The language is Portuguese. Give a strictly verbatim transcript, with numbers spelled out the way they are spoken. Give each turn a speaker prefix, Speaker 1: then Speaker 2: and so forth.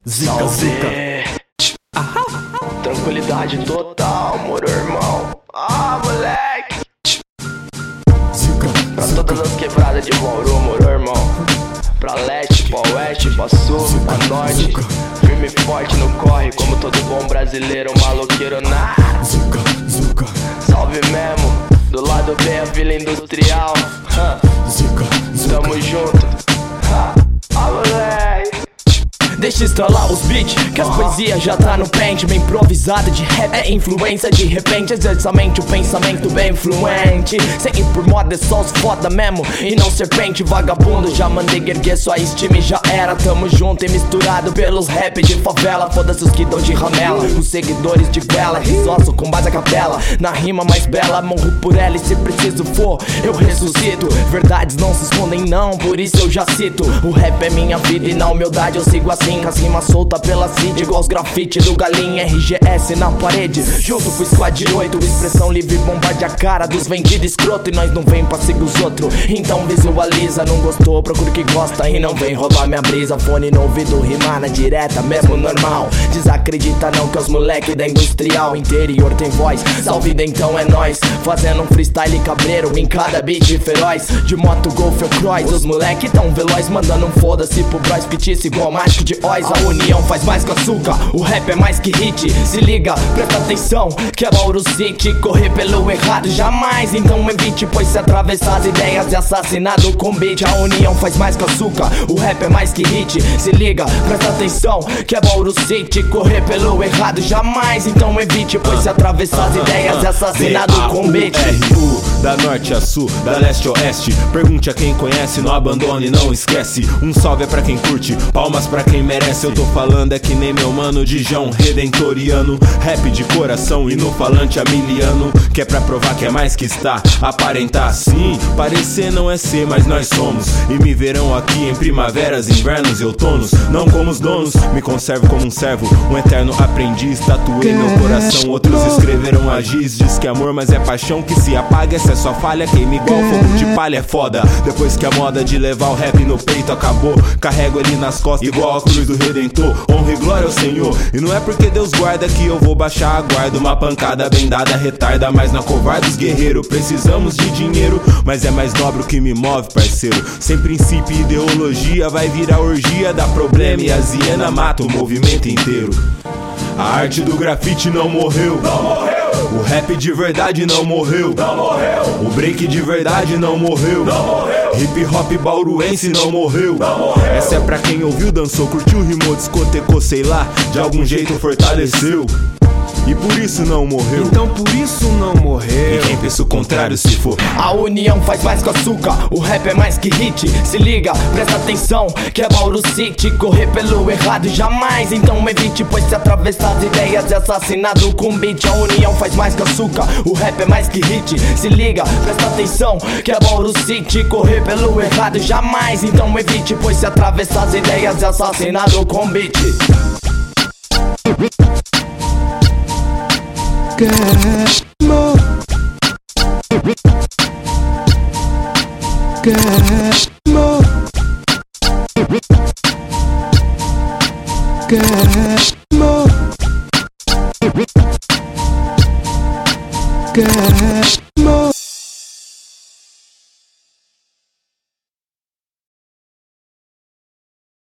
Speaker 1: Zica, zica.
Speaker 2: Tranquilidade total, moro irmão. Ah, moleque.
Speaker 1: Zica,
Speaker 2: Pra todas as quebradas de Bauru, moro irmão. Pra leste, pra oeste, pra sul, pra norte. Firme e forte no corre, como todo bom brasileiro, maloqueiro na
Speaker 1: Zica, zica.
Speaker 2: Salve mesmo, do lado bem a Vila Industrial.
Speaker 1: Zica, zica.
Speaker 2: Tamo junto. Ah, moleque.
Speaker 3: Deixa estralar os beats, que as poesias já tá no pente. Bem improvisada de rap, é influência de repente. Exatamente o pensamento bem influente. Sem ir por moda, é só os foda mesmo e não serpente. Vagabundo, já mandei erguer sua estima e já era. Tamo junto e misturado pelos rap de favela. Foda-se os que dão de ramela, os seguidores de vela. Risosso com base a capela, na rima mais bela. Morro por ela e se preciso for, eu ressuscito. Verdades não se escondem não, por isso eu já cito. O rap é minha vida e na humildade eu sigo assim. As rimas soltas pela city, igual os grafite do Galinha. R G S na parede, junto com o squad oito. Expressão livre, bombarde a cara dos vendidos escroto. E nós não vem pra seguir os outros, então visualiza. Não gostou, procura o que gosta e não vem roubar minha brisa. Fone no ouvido, rimar na direta, mesmo normal. Desacredita não que os moleque da industrial. Interior tem voz, salve então é nós. Fazendo um freestyle cabreiro em cada beat feroz. De moto, golf ou cross, os moleque tão veloz. Mandando um foda-se pro Bryce Petice igual mágico de Oz. A união faz mais que açúcar, o rap é mais que hit. Se liga, presta atenção, que é Bauru City. Correr pelo errado jamais, então evite. Pois se atravessar as ideias é assassinado com beat. A união faz mais que açúcar, o rap é mais que hit. Se liga, presta atenção, que é Bauru City. Correr pelo errado jamais, então evite. Pois se atravessar as ideias é assassinado com beat.
Speaker 4: R U, da norte a sul, da leste a oeste. Pergunte a quem conhece, não abandone, não esquece. Um salve é pra quem curte, palmas pra quem merece. Eu tô falando é que nem meu mano Dijão, redentoriano. Rap de coração e no falante amiliano. Que é pra provar que é mais que está, aparentar sim. Parecer não é ser, mas nós somos. E me verão aqui em primaveras, invernos e outonos. Não como os donos, me conservo como um servo, um eterno aprendiz. Tatuei meu coração, outros escreveram a giz. Diz que amor, mas é paixão que se apaga. Essa é só falha, queima igual fogo de palha, é foda. Depois que a moda de levar o rap no peito acabou, carrego ele nas costas igual a cruz do Redentor. Honra e glória ao Senhor, e não é porque Deus guarda que eu vou baixar a guarda. Uma pancada bem dada retarda, mas na covarde os guerreiros. Precisamos de dinheiro, mas é mais nobre o que me move, parceiro. Sem princípio e ideologia vai virar orgia. Dá problema e a hiena mata o movimento inteiro. A arte do grafite não morreu, não morreu. O rap de verdade não morreu, não morreu. O break de verdade não morreu, não morreu. Hip hop bauruense não morreu, não morreu. Essa é pra quem ouviu, dançou, curtiu, rimou, discotecou, sei lá, de algum jeito fortaleceu. E por isso não morreu.
Speaker 1: Então por isso não morreu.
Speaker 4: E quem pensa o contrário se for.
Speaker 3: A união faz mais que açúcar, o rap é mais que hit. Se liga, presta atenção, que é Bauru City. Correr pelo errado jamais, então evite. Pois se atravessar as ideias é assassinado com beat. A união faz mais que açúcar, o rap é mais que hit. Se liga, presta atenção, que é Bauru City. Correr pelo errado jamais, então evite. Pois se atravessar as ideias é assassinado com beat.
Speaker 5: Get more. Get more. Get more. Get more.